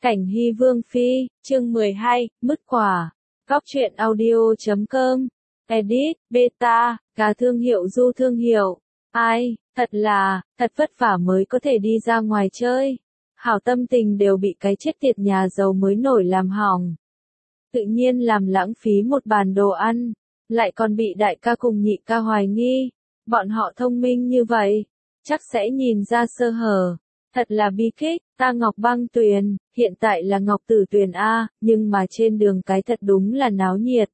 Cảnh Hy Vương Phi, chương 12, Mứt quả. Góc truyện audio.com. Edit, beta, cả thương hiệu du thương hiệu. Ai, thật vất vả mới có thể đi ra ngoài chơi. Hảo tâm tình đều bị cái chết tiệt nhà giàu mới nổi làm hỏng. Tự nhiên làm lãng phí một bàn đồ ăn, lại còn bị đại ca cùng nhị ca hoài nghi. Bọn họ thông minh như vậy, chắc sẽ nhìn ra sơ hở. Thật là bi kịch, ta Ngọc Băng Tuyền, hiện tại là Ngọc Tử Tuyền A, nhưng mà trên đường cái thật đúng là náo nhiệt.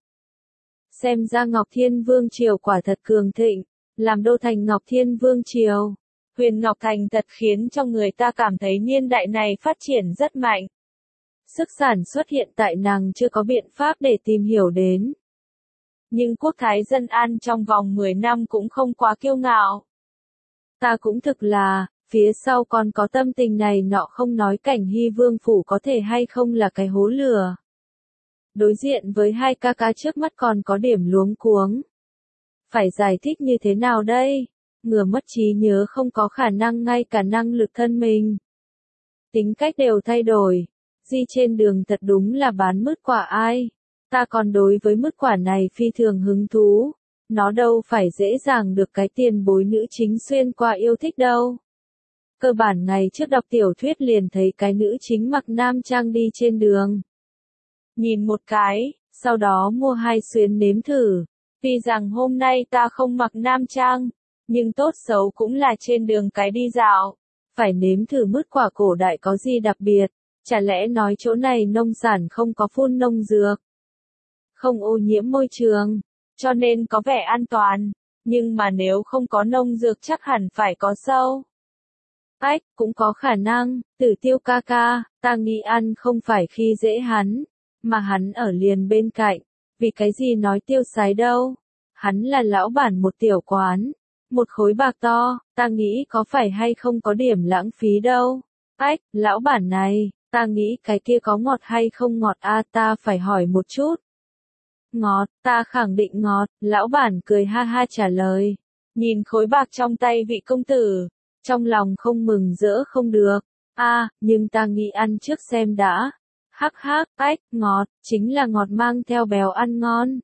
Xem ra Ngọc Thiên Vương Triều quả thật cường thịnh, làm đô thành Ngọc Thiên Vương Triều. Huyền Ngọc Thành thật khiến cho người ta cảm thấy niên đại này phát triển rất mạnh. Sức sản xuất hiện tại nàng chưa có biện pháp để tìm hiểu đến. Nhưng quốc thái dân an trong vòng 10 năm cũng không quá kiêu ngạo. Ta cũng thực là, phía sau còn có tâm tình này nọ không nói Cảnh Hy Vương phủ có thể hay không là cái hố lửa. Đối diện với hai ca ca trước mắt còn có điểm luống cuống. Phải giải thích như thế nào đây? Ngừa mất trí nhớ không có khả năng ngay cả năng lực thân mình. Tính cách đều thay đổi. Di trên đường thật đúng là bán mứt quả ai. Ta còn đối với mứt quả này phi thường hứng thú. Nó đâu phải dễ dàng được cái tiền bối nữ chính xuyên qua yêu thích đâu. Cơ bản ngày trước đọc tiểu thuyết liền thấy cái nữ chính mặc nam trang đi trên đường. Nhìn một cái, sau đó mua 2 xuyến nếm thử. Tuy rằng hôm nay ta không mặc nam trang, nhưng tốt xấu cũng là trên đường cái đi dạo. Phải nếm thử mứt quả cổ đại có gì đặc biệt, chả lẽ nói chỗ này nông sản không có phun nông dược, không ô nhiễm môi trường, cho nên có vẻ an toàn, nhưng mà nếu không có nông dược chắc hẳn phải có sâu. Ách, cũng có khả năng, Tử Tiêu ca ca, ta nghĩ ăn không phải khi dễ hắn, mà hắn ở liền bên cạnh, vì cái gì nói tiêu sái đâu, hắn là lão bản một tiểu quán, một khối bạc to, ta nghĩ có phải hay không có điểm lãng phí đâu. Ách, lão bản này, ta nghĩ cái kia có ngọt hay không ngọt a, ta phải hỏi một chút. Ngọt, ta khẳng định ngọt, lão bản cười ha ha trả lời, nhìn khối bạc trong tay vị công tử. Trong lòng không mừng rỡ không được, nhưng ta nghĩ ăn trước xem đã. Hắc hắc, ách, ngọt, chính là ngọt mang theo béo ăn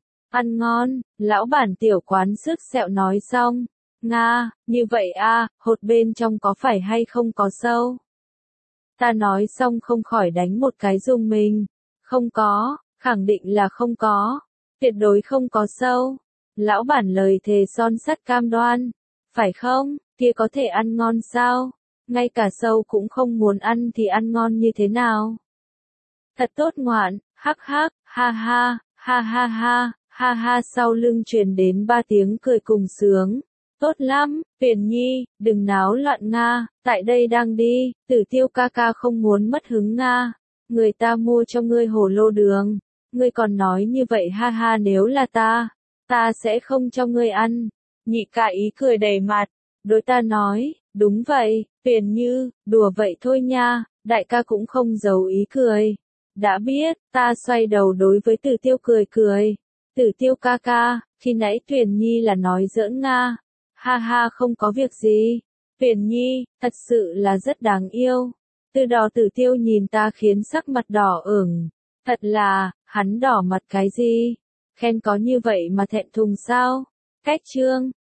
ngon, lão bản tiểu quán sức sẹo nói xong. Nga, như vậy hột bên trong có phải hay không có sâu? Ta nói xong không khỏi đánh một cái rùng mình. Không có, khẳng định là không có, tuyệt đối không có sâu. Lão bản lời thề son sắt cam đoan, phải không? Kia có thể ăn ngon sao? Ngay cả sâu cũng không muốn ăn thì ăn ngon như thế nào? Thật tốt ngoạn, hắc hắc, ha ha, ha ha ha, ha ha, sau lưng truyền đến 3 tiếng cười cùng sướng. Tốt lắm, Tuyền Nhi, đừng náo loạn Nga, tại đây đang đi, Tử Tiêu ca ca không muốn mất hứng Nga. Người ta mua cho ngươi hồ lô đường, ngươi còn nói như vậy ha ha, nếu là ta sẽ không cho ngươi ăn. Nhị ca ý cười đầy mặt. Đối ta nói, đúng vậy, Tuyền Như, đùa vậy thôi nha, đại ca cũng không giấu ý cười. Đã biết, ta xoay đầu đối với Tử Tiêu cười cười. Tử Tiêu ca ca, khi nãy Tuyền Nhi là nói giỡn Nga. Ha ha, không có việc gì. Tuyền Nhi, thật sự là rất đáng yêu. Từ đó Tử Tiêu nhìn ta khiến sắc mặt đỏ ửng. Thật là, hắn đỏ mặt cái gì? Khen có như vậy mà thẹn thùng sao? Cách chương.